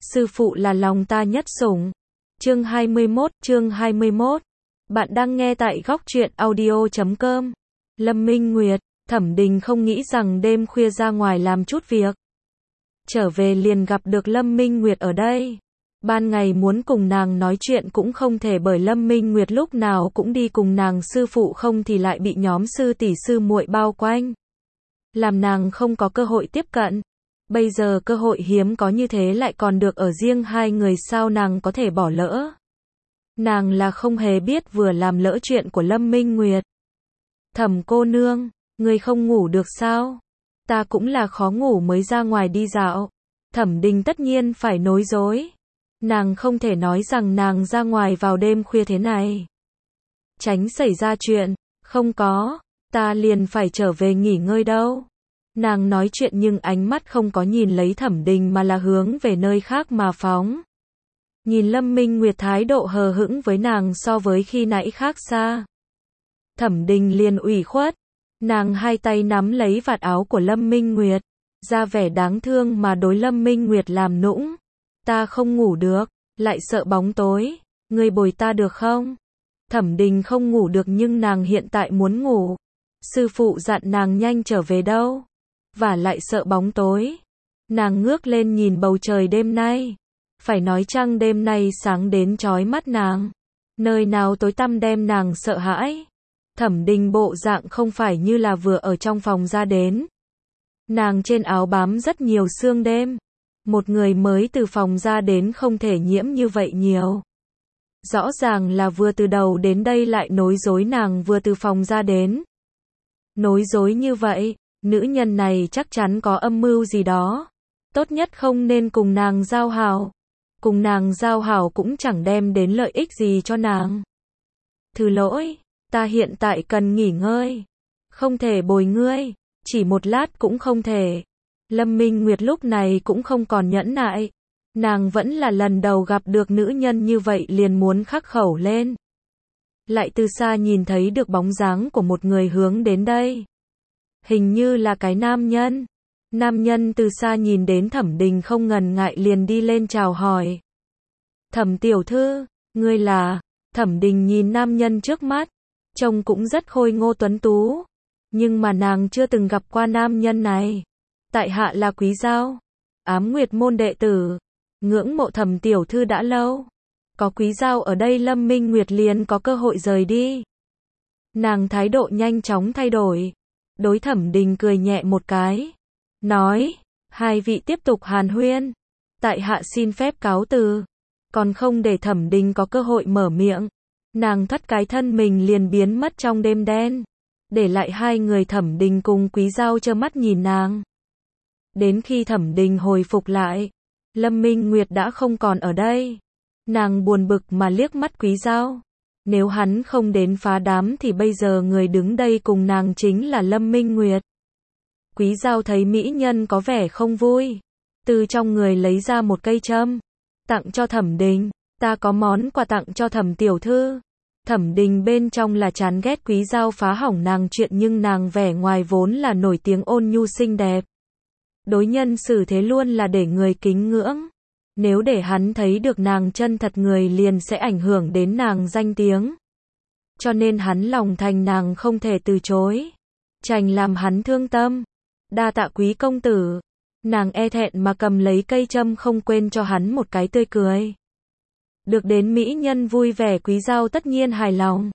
sư phụ là lòng ta nhất sủng. Chương 21. Bạn đang nghe tại góc truyện audio.com. Lâm Minh Nguyệt, Thẩm Đình không nghĩ rằng đêm khuya ra ngoài làm chút việc. Trở về liền gặp được Lâm Minh Nguyệt ở đây. Ban ngày muốn cùng nàng nói chuyện cũng không thể bởi Lâm Minh Nguyệt lúc nào cũng đi cùng nàng, sư phụ không thì lại bị nhóm sư tỷ sư muội bao quanh. Làm nàng không có cơ hội tiếp cận. Bây giờ cơ hội hiếm có như thế lại còn được ở riêng hai người, sao nàng có thể bỏ lỡ. Nàng là không hề biết vừa làm lỡ chuyện của Lâm Minh Nguyệt. Thẩm cô nương, người không ngủ được sao? Ta cũng là khó ngủ mới ra ngoài đi dạo. Thẩm Đình tất nhiên phải nói dối. Nàng không thể nói rằng nàng ra ngoài vào đêm khuya thế này. Tránh xảy ra chuyện, không có, ta liền phải trở về nghỉ ngơi đâu. Nàng nói chuyện nhưng ánh mắt không có nhìn lấy Thẩm Đình mà là hướng về nơi khác mà phóng. Nhìn Lâm Minh Nguyệt thái độ hờ hững với nàng so với khi nãy khác xa. Thẩm Đình liền ủy khuất. Nàng hai tay nắm lấy vạt áo của Lâm Minh Nguyệt, ra vẻ đáng thương mà đối Lâm Minh Nguyệt làm nũng. Ta không ngủ được, lại sợ bóng tối, ngươi bồi ta được không? Thẩm Đình không ngủ được nhưng nàng hiện tại muốn ngủ. Sư phụ dặn nàng nhanh trở về đâu, và lại sợ bóng tối. Nàng ngước lên nhìn bầu trời đêm nay. Phải nói trăng đêm nay sáng đến chói mắt nàng. Nơi nào tối tăm đem nàng sợ hãi. Thẩm Đình bộ dạng không phải như là vừa ở trong phòng ra đến. Nàng trên áo bám rất nhiều sương đêm. Một người mới từ phòng ra đến không thể nhiễm như vậy nhiều. Rõ ràng là vừa từ đầu đến đây lại nói dối nàng vừa từ phòng ra đến. Nói dối như vậy, nữ nhân này chắc chắn có âm mưu gì đó. Tốt nhất không nên cùng nàng giao hảo. Cùng nàng giao hảo cũng chẳng đem đến lợi ích gì cho nàng. Thứ lỗi, ta hiện tại cần nghỉ ngơi. Không thể bồi ngươi, chỉ một lát cũng không thể. Lâm Minh Nguyệt lúc này cũng không còn nhẫn nại. Nàng vẫn là lần đầu gặp được nữ nhân như vậy liền muốn khắc khẩu lên. Lại từ xa nhìn thấy được bóng dáng của một người hướng đến đây. Hình như là cái nam nhân. Nam nhân từ xa nhìn đến Thẩm Đình không ngần ngại liền đi lên chào hỏi. Thẩm tiểu thư, ngươi là? Thẩm Đình nhìn nam nhân trước mắt, trông cũng rất khôi ngô tuấn tú. Nhưng mà nàng chưa từng gặp qua nam nhân này. Tại hạ là Quý Giao, Ám Nguyệt môn đệ tử, ngưỡng mộ Thẩm tiểu thư đã lâu. Có Quý Giao ở đây Lâm Minh Nguyệt liền có cơ hội rời đi. Nàng thái độ nhanh chóng thay đổi. Đối Thẩm Đình cười nhẹ một cái. Nói, hai vị tiếp tục hàn huyên. Tại hạ xin phép cáo từ. Còn không để Thẩm Đình có cơ hội mở miệng. Nàng thất cái thân mình liền biến mất trong đêm đen. Để lại hai người Thẩm Đình cùng Quý Giao trơ mắt nhìn nàng. Đến khi Thẩm Đình hồi phục lại, Lâm Minh Nguyệt đã không còn ở đây. Nàng buồn bực mà liếc mắt Quý Giao. Nếu hắn không đến phá đám thì bây giờ người đứng đây cùng nàng chính là Lâm Minh Nguyệt. Quý Giao thấy mỹ nhân có vẻ không vui. Từ trong người lấy ra một cây châm. Tặng cho Thẩm Đình. Ta có món quà tặng cho Thẩm tiểu thư. Thẩm Đình bên trong là chán ghét Quý Giao phá hỏng nàng chuyện nhưng nàng vẻ ngoài vốn là nổi tiếng ôn nhu xinh đẹp. Đối nhân xử thế luôn là để người kính ngưỡng. Nếu để hắn thấy được nàng chân thật người liền sẽ ảnh hưởng đến nàng danh tiếng. Cho nên hắn lòng thành nàng không thể từ chối. Trành làm hắn thương tâm. Đa tạ Quý công tử. Nàng e thẹn mà cầm lấy cây châm không quên cho hắn một cái tươi cười. Được đến mỹ nhân vui vẻ Quý Giao tất nhiên hài lòng.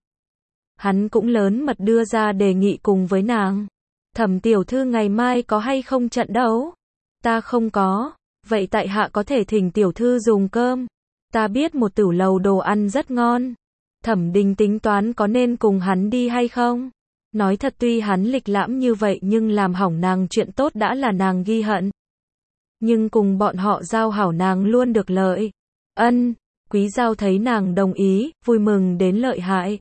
Hắn cũng lớn mật đưa ra đề nghị cùng với nàng. Thẩm tiểu thư ngày mai có hay không trận đấu? Ta không có. Vậy tại hạ có thể thỉnh tiểu thư dùng cơm. Ta biết một tửu lầu đồ ăn rất ngon. Thẩm Đình tính toán có nên cùng hắn đi hay không? Nói thật tuy hắn lịch lãm như vậy nhưng làm hỏng nàng chuyện tốt đã là nàng ghi hận. Nhưng cùng bọn họ giao hảo nàng luôn được lợi. Ân, Quý Giao thấy nàng đồng ý, vui mừng đến lợi hại.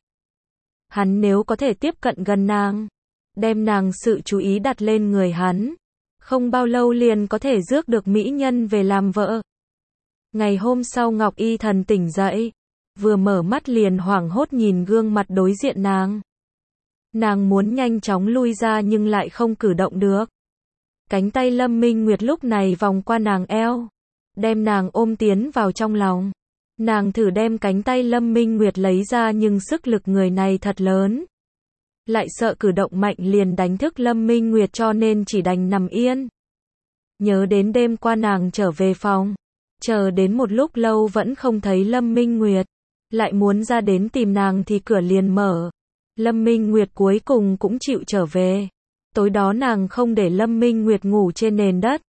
Hắn nếu có thể tiếp cận gần nàng, đem nàng sự chú ý đặt lên người hắn, không bao lâu liền có thể rước được mỹ nhân về làm vợ. Ngày hôm sau Ngọc Y Thần tỉnh dậy, vừa mở mắt liền hoảng hốt nhìn gương mặt đối diện nàng. Nàng muốn nhanh chóng lui ra nhưng lại không cử động được. Cánh tay Lâm Minh Nguyệt lúc này vòng qua nàng eo, đem nàng ôm tiến vào trong lòng. Nàng thử đem cánh tay Lâm Minh Nguyệt lấy ra nhưng sức lực người này thật lớn. Lại sợ cử động mạnh liền đánh thức Lâm Minh Nguyệt cho nên chỉ đành nằm yên. Nhớ đến đêm qua nàng trở về phòng. Chờ đến một lúc lâu vẫn không thấy Lâm Minh Nguyệt. Lại muốn ra đến tìm nàng thì cửa liền mở. Lâm Minh Nguyệt cuối cùng cũng chịu trở về. Tối đó nàng không để Lâm Minh Nguyệt ngủ trên nền đất.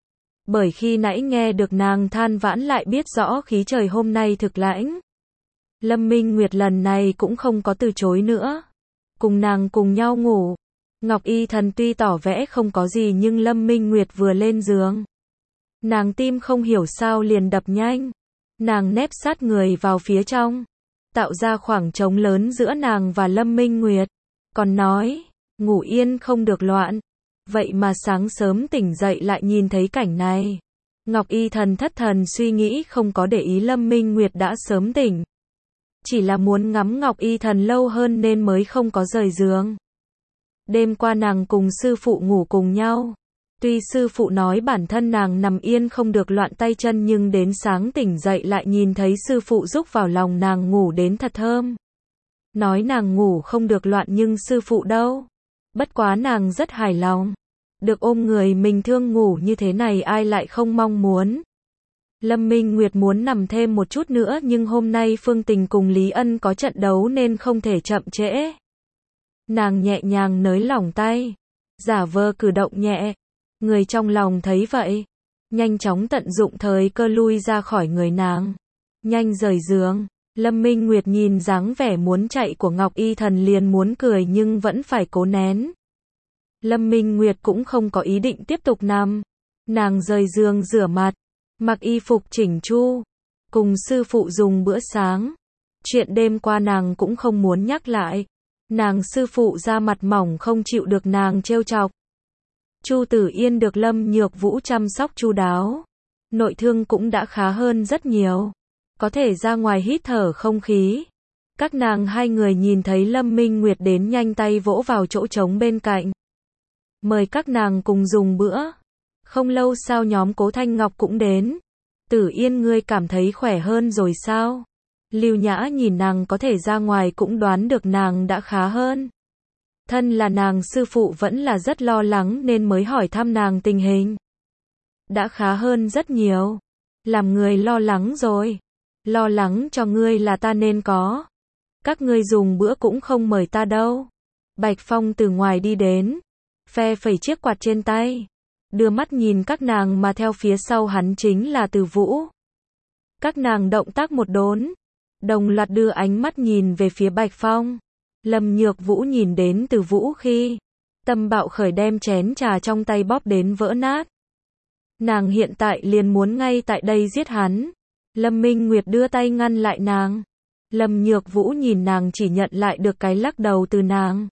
Bởi khi nãy nghe được nàng than vãn lại biết rõ khí trời hôm nay thực lạnh. Lâm Minh Nguyệt lần này cũng không có từ chối nữa. Cùng nàng cùng nhau ngủ. Ngọc Y Thần tuy tỏ vẻ không có gì nhưng Lâm Minh Nguyệt vừa lên giường. Nàng tim không hiểu sao liền đập nhanh. Nàng nép sát người vào phía trong. Tạo ra khoảng trống lớn giữa nàng và Lâm Minh Nguyệt. Còn nói, ngủ yên không được loạn. Vậy mà sáng sớm tỉnh dậy lại nhìn thấy cảnh này. Ngọc Y Thần thất thần suy nghĩ không có để ý Lâm Minh Nguyệt đã sớm tỉnh. Chỉ là muốn ngắm Ngọc Y Thần lâu hơn nên mới không có rời giường. Đêm qua nàng cùng sư phụ ngủ cùng nhau. Tuy sư phụ nói bản thân nàng nằm yên không được loạn tay chân nhưng đến sáng tỉnh dậy lại nhìn thấy sư phụ rúc vào lòng nàng ngủ đến thật thơm. Nói nàng ngủ không được loạn nhưng sư phụ đâu. Bất quá nàng rất hài lòng. Được ôm người mình thương ngủ như thế này ai lại không mong muốn. Lâm Minh Nguyệt muốn nằm thêm một chút nữa nhưng hôm nay Phương Tình cùng Lý Ân có trận đấu nên không thể chậm trễ. Nàng nhẹ nhàng nới lỏng tay. Giả vờ cử động nhẹ. Người trong lòng thấy vậy. Nhanh chóng tận dụng thời cơ lui ra khỏi người nàng. Nhanh rời giường. Lâm Minh Nguyệt nhìn dáng vẻ muốn chạy của Ngọc Y Thần liền muốn cười nhưng vẫn phải cố nén. Lâm Minh Nguyệt cũng không có ý định tiếp tục nằm. Nàng rời giường rửa mặt. Mặc y phục chỉnh chu. Cùng sư phụ dùng bữa sáng. Chuyện đêm qua nàng cũng không muốn nhắc lại. Nàng sư phụ da mặt mỏng không chịu được nàng trêu chọc. Chu Tử Yên được Lâm Nhược Vũ chăm sóc chu đáo. Nội thương cũng đã khá hơn rất nhiều. Có thể ra ngoài hít thở không khí. Các nàng hai người nhìn thấy Lâm Minh Nguyệt đến nhanh tay vỗ vào chỗ trống bên cạnh. Mời các nàng cùng dùng bữa. Không lâu sau nhóm Cố Thanh Ngọc cũng đến. Tử Yên ngươi cảm thấy khỏe hơn rồi sao? Lưu Nhã nhìn nàng có thể ra ngoài cũng đoán được nàng đã khá hơn. Thân là nàng sư phụ vẫn là rất lo lắng nên mới hỏi thăm nàng tình hình. Đã khá hơn rất nhiều. Làm người lo lắng rồi. Lo lắng cho ngươi là ta nên có. Các ngươi dùng bữa cũng không mời ta đâu. Bạch Phong từ ngoài đi đến. Phe phẩy chiếc quạt trên tay. Đưa mắt nhìn các nàng mà theo phía sau hắn chính là Từ Vũ. Các nàng động tác một đốn. Đồng loạt đưa ánh mắt nhìn về phía Bạch Phong. Lâm Nhược Vũ nhìn đến Từ Vũ khi tâm bạo khởi đem chén trà trong tay bóp đến vỡ nát. Nàng hiện tại liền muốn ngay tại đây giết hắn. Lâm Minh Nguyệt đưa tay ngăn lại nàng. Lâm Nhược Vũ nhìn nàng chỉ nhận lại được cái lắc đầu từ nàng.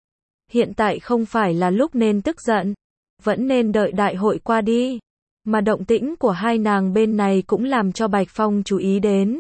Hiện tại không phải là lúc nên tức giận. Vẫn nên đợi đại hội qua đi. Mà động tĩnh của hai nàng bên này cũng làm cho Bạch Phong chú ý đến.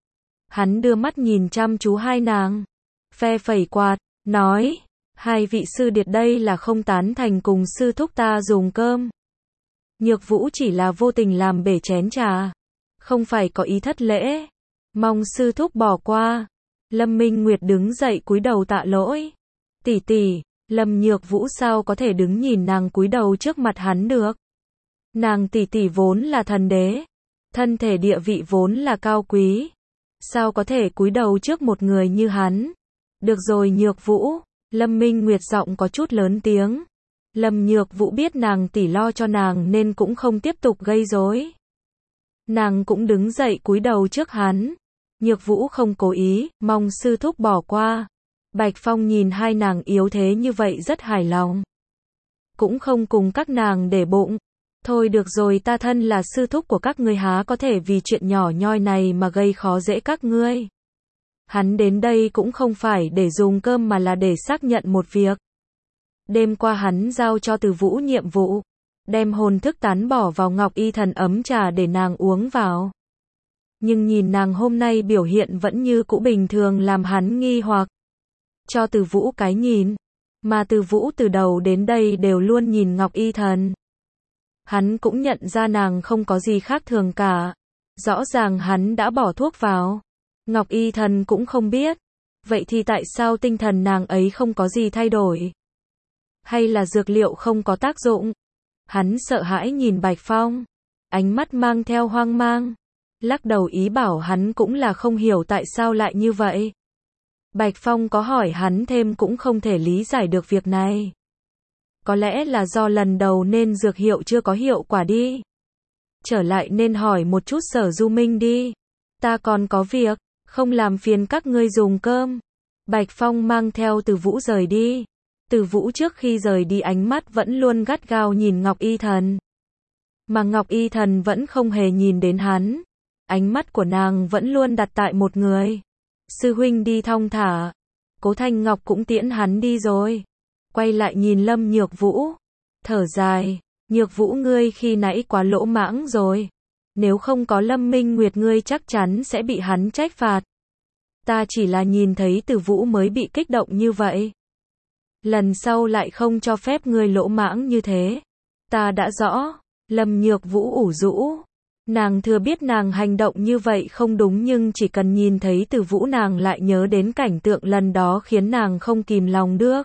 Hắn đưa mắt nhìn chăm chú hai nàng. Phe phẩy quạt, nói. Hai vị sư điệt đây là không tán thành cùng sư thúc ta dùng cơm. Nhược Vũ chỉ là vô tình làm bể chén trà. Không phải có ý thất lễ. Mong sư thúc bỏ qua. Lâm Minh Nguyệt đứng dậy cúi đầu tạ lỗi. Tỷ tỷ, Lâm Nhược Vũ sao có thể đứng nhìn nàng cúi đầu trước mặt hắn được. Nàng tỷ tỷ vốn là thần đế. Thân thể địa vị vốn là cao quý. Sao có thể cúi đầu trước một người như hắn. Được rồi Nhược Vũ. Lâm Minh Nguyệt giọng có chút lớn tiếng. Lâm Nhược Vũ biết nàng tỷ lo cho nàng nên cũng không tiếp tục gây rối. Nàng cũng đứng dậy cúi đầu trước hắn. Nhược Vũ không cố ý, mong sư thúc bỏ qua. Bạch Phong nhìn hai nàng yếu thế như vậy rất hài lòng. Cũng không cùng các nàng để bụng. Thôi được rồi, ta thân là sư thúc của các ngươi há có thể vì chuyện nhỏ nhoi này mà gây khó dễ các ngươi. Hắn đến đây cũng không phải để dùng cơm mà là để xác nhận một việc. Đêm qua hắn giao cho Từ Vũ nhiệm vụ. Đem hồn thức tán bỏ vào Ngọc Y Thần ấm trà để nàng uống vào. Nhưng nhìn nàng hôm nay biểu hiện vẫn như cũ bình thường làm hắn nghi hoặc. Cho Từ Vũ cái nhìn. Mà Từ Vũ từ đầu đến đây đều luôn nhìn Ngọc Y Thần. Hắn cũng nhận ra nàng không có gì khác thường cả. Rõ ràng hắn đã bỏ thuốc vào. Ngọc Y Thần cũng không biết. Vậy thì tại sao tinh thần nàng ấy không có gì thay đổi? Hay là dược liệu không có tác dụng? Hắn sợ hãi nhìn Bạch Phong. Ánh mắt mang theo hoang mang. Lắc đầu ý bảo hắn cũng là không hiểu tại sao lại như vậy. Bạch Phong có hỏi hắn thêm cũng không thể lý giải được việc này. Có lẽ là do lần đầu nên dược hiệu chưa có hiệu quả đi. Trở lại nên hỏi một chút Sở Du Minh đi. Ta còn có việc, không làm phiền các ngươi dùng cơm. Bạch Phong mang theo Từ Vũ rời đi. Từ Vũ trước khi rời đi ánh mắt vẫn luôn gắt gao nhìn Ngọc Y Thần. Mà Ngọc Y Thần vẫn không hề nhìn đến hắn. Ánh mắt của nàng vẫn luôn đặt tại một người. Sư huynh đi thong thả. Cố Thanh Ngọc cũng tiễn hắn đi rồi. Quay lại nhìn Lâm Nhược Vũ. Thở dài. Nhược Vũ ngươi khi nãy quá lỗ mãng rồi. Nếu không có Lâm Minh Nguyệt ngươi chắc chắn sẽ bị hắn trách phạt. Ta chỉ là nhìn thấy Từ Vũ mới bị kích động như vậy. Lần sau lại không cho phép ngươi lỗ mãng như thế. Ta đã rõ. Lâm Nhược Vũ ủ rũ. Nàng thừa biết nàng hành động như vậy không đúng nhưng chỉ cần nhìn thấy Từ Vũ nàng lại nhớ đến cảnh tượng lần đó khiến nàng không kìm lòng được.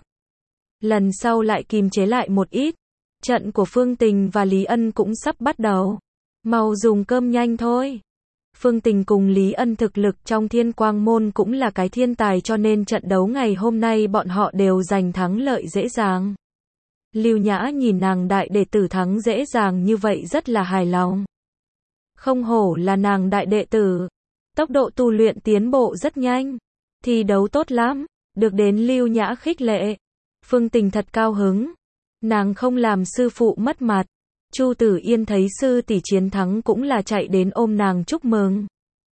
Lần sau lại kìm chế lại một ít. Trận của Phương Tình và Lý Ân cũng sắp bắt đầu. Mau dùng cơm nhanh thôi. Phương Tình cùng Lý Ân thực lực trong Thiên Quang Môn cũng là cái thiên tài cho nên trận đấu ngày hôm nay bọn họ đều giành thắng lợi dễ dàng. Lưu Nhã nhìn nàng đại đệ tử thắng dễ dàng như vậy rất là hài lòng. Không hổ là nàng đại đệ tử. Tốc độ tu luyện tiến bộ rất nhanh. Thi đấu tốt lắm. Được đến Lưu Nhã khích lệ. Phương Tình thật cao hứng. Nàng không làm sư phụ mất mặt. Chu Tử Yên thấy sư tỷ chiến thắng cũng là chạy đến ôm nàng chúc mừng.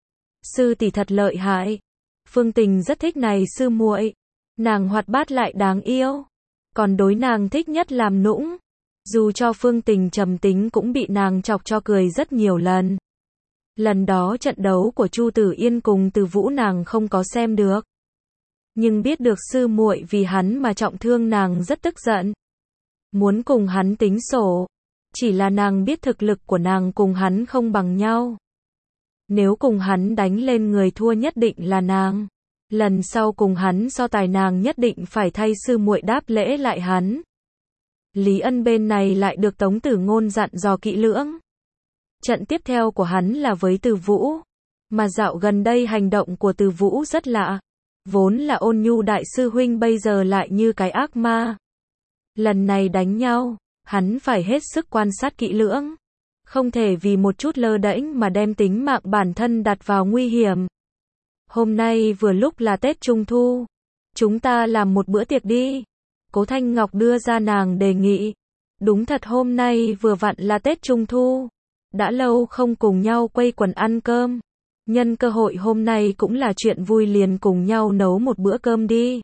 Sư tỷ thật lợi hại. Phương Tình rất thích này sư muội. Nàng hoạt bát lại đáng yêu. Còn đối nàng thích nhất làm nũng. Dù cho Phương Tình trầm tính cũng bị nàng chọc cho cười rất nhiều lần. Lần đó trận đấu của Chu Tử Yên cùng Từ Vũ nàng không có xem được. Nhưng biết được sư muội vì hắn mà trọng thương nàng rất tức giận. Muốn cùng hắn tính sổ. Chỉ là nàng biết thực lực của nàng cùng hắn không bằng nhau. Nếu cùng hắn đánh lên người thua nhất định là nàng. Lần sau cùng hắn so tài nàng nhất định phải thay sư muội đáp lễ lại hắn. Lý Ân bên này lại được Tống Tử Ngôn dặn dò kỹ lưỡng. Trận tiếp theo của hắn là với Từ Vũ. Mà dạo gần đây hành động của Từ Vũ rất lạ. Vốn là ôn nhu đại sư huynh bây giờ lại như cái ác ma. Lần này đánh nhau, hắn phải hết sức quan sát kỹ lưỡng. Không thể vì một chút lơ đễnh mà đem tính mạng bản thân đặt vào nguy hiểm. Hôm nay vừa lúc là Tết Trung Thu. Chúng ta làm một bữa tiệc đi. Cố Thanh Ngọc đưa ra nàng đề nghị. Đúng thật hôm nay vừa vặn là Tết Trung Thu. Đã lâu không cùng nhau quây quần ăn cơm. Nhân cơ hội hôm nay cũng là chuyện vui liền cùng nhau nấu một bữa cơm đi.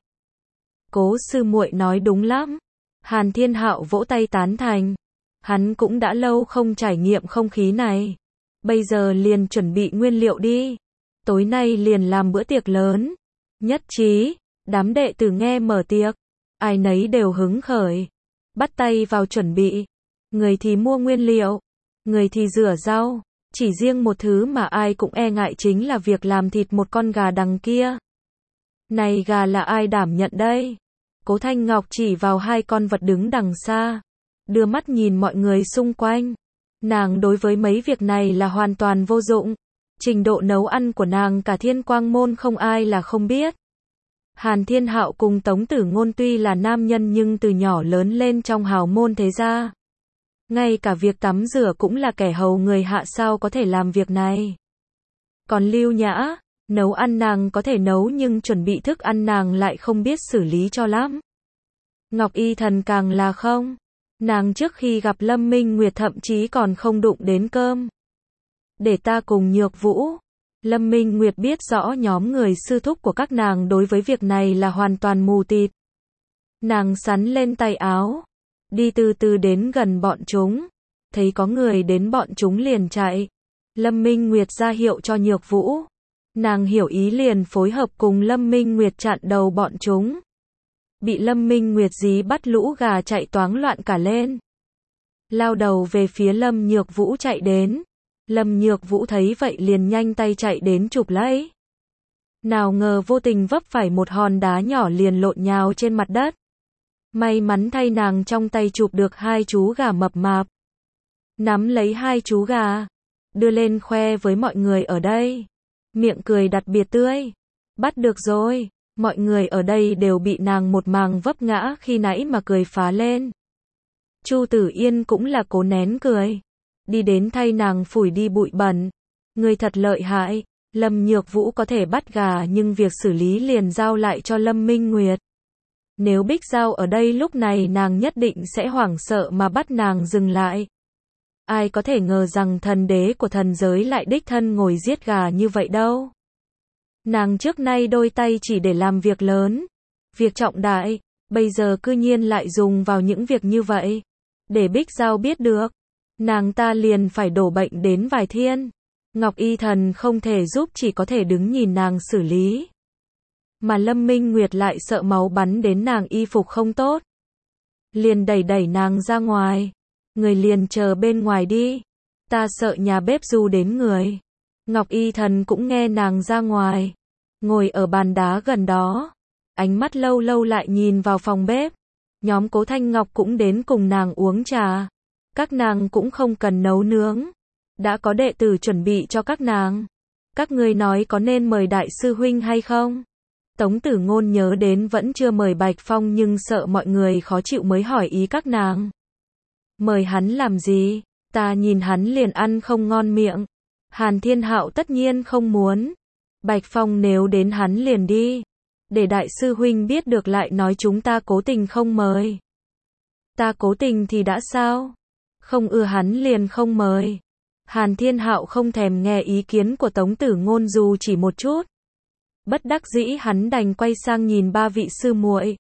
Cố sư muội nói đúng lắm. Hàn Thiên Hạo vỗ tay tán thành. Hắn cũng đã lâu không trải nghiệm không khí này. Bây giờ liền chuẩn bị nguyên liệu đi. Tối nay liền làm bữa tiệc lớn. Nhất trí, đám đệ tử nghe mở tiệc. Ai nấy đều hứng khởi. Bắt tay vào chuẩn bị. Người thì mua nguyên liệu. Người thì rửa rau. Chỉ riêng một thứ mà ai cũng e ngại chính là việc làm thịt một con gà đằng kia. Này gà là ai đảm nhận đây? Cố Thanh Ngọc chỉ vào hai con vật đứng đằng xa. Đưa mắt nhìn mọi người xung quanh. Nàng đối với mấy việc này là hoàn toàn vô dụng. Trình độ nấu ăn của nàng cả Thiên Quang Môn không ai là không biết. Hàn Thiên Hạo cùng Tống Tử Ngôn tuy là nam nhân nhưng từ nhỏ lớn lên trong hào môn thế gia. Ngay cả việc tắm rửa cũng là kẻ hầu người hạ sao có thể làm việc này. Còn Lưu Nhã, nấu ăn nàng có thể nấu nhưng chuẩn bị thức ăn nàng lại không biết xử lý cho lắm. Ngọc Y Thần càng là không. Nàng trước khi gặp Lâm Minh Nguyệt thậm chí còn không đụng đến cơm. Để ta cùng Nhược Vũ. Lâm Minh Nguyệt biết rõ nhóm người sư thúc của các nàng đối với việc này là hoàn toàn mù tịt. Nàng sắn lên tay áo. Đi từ từ đến gần bọn chúng. Thấy có người đến bọn chúng liền chạy. Lâm Minh Nguyệt ra hiệu cho Nhược Vũ. Nàng hiểu ý liền phối hợp cùng Lâm Minh Nguyệt chặn đầu bọn chúng. Bị Lâm Minh Nguyệt dí bắt lũ gà chạy toáng loạn cả lên. lao đầu về phía Lâm Nhược Vũ chạy đến. Lâm Nhược Vũ thấy vậy liền nhanh tay chạy đến chụp lấy. Nào ngờ vô tình vấp phải một hòn đá nhỏ liền lộn nhào trên mặt đất. May mắn thay nàng trong tay chụp được 2 chú gà mập mạp. Nắm lấy 2 chú gà, đưa lên khoe với mọi người ở đây. Miệng cười đặc biệt tươi. Bắt được rồi, mọi người ở đây đều bị nàng một màng vấp ngã khi nãy mà cười phá lên. Chu Tử Yên cũng là cố nén cười. Đi đến thay nàng phủi đi bụi bẩn. Người thật lợi hại, Lâm Nhược Vũ có thể bắt gà nhưng việc xử lý liền giao lại cho Lâm Minh Nguyệt. Nếu Bích Giao ở đây lúc này nàng nhất định sẽ hoảng sợ mà bắt nàng dừng lại. Ai có thể ngờ rằng thần đế của thần giới lại đích thân ngồi giết gà như vậy đâu. Nàng trước nay đôi tay chỉ để làm việc lớn, việc trọng đại, bây giờ cư nhiên lại dùng vào những việc như vậy. Để Bích Giao biết được, nàng ta liền phải đổ bệnh đến vài thiên. Ngọc Y Thần không thể giúp, chỉ có thể đứng nhìn nàng xử lý. Mà Lâm Minh Nguyệt lại sợ máu bắn đến nàng y phục không tốt. Liền đẩy nàng ra ngoài. Người liền chờ bên ngoài đi. Ta sợ nhà bếp du đến người. Ngọc Y Thần cũng nghe nàng ra ngoài. Ngồi ở bàn đá gần đó. Ánh mắt lâu lâu lại nhìn vào phòng bếp. Nhóm Cố Thanh Ngọc cũng đến cùng nàng uống trà. Các nàng cũng không cần nấu nướng. Đã có đệ tử chuẩn bị cho các nàng. Các ngươi nói có nên mời đại sư huynh hay không? Tống Tử Ngôn nhớ đến vẫn chưa mời Bạch Phong nhưng sợ mọi người khó chịu mới hỏi ý các nàng. Mời hắn làm gì? Ta nhìn hắn liền ăn không ngon miệng. Hàn Thiên Hạo tất nhiên không muốn. Bạch Phong nếu đến hắn liền đi. Để đại sư huynh biết được lại nói chúng ta cố tình không mời. Ta cố tình thì đã sao? Không ưa hắn liền không mời. Hàn Thiên Hạo không thèm nghe ý kiến của Tống Tử Ngôn dù chỉ một chút. Bất đắc dĩ hắn đành quay sang nhìn 3 vị sư muội.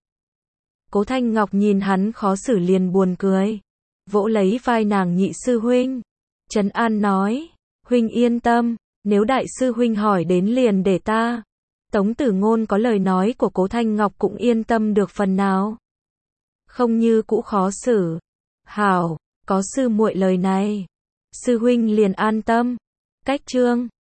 Cố Thanh Ngọc nhìn hắn khó xử liền buồn cười. Vỗ lấy vai nàng nhị sư huynh. Trấn an nói, huynh yên tâm, nếu đại sư huynh hỏi đến liền để ta. Tống Tử Ngôn có lời nói của Cố Thanh Ngọc cũng yên tâm được phần nào. Không như cũ khó xử. Hảo, có sư muội lời này. Sư huynh liền an tâm. Cách chương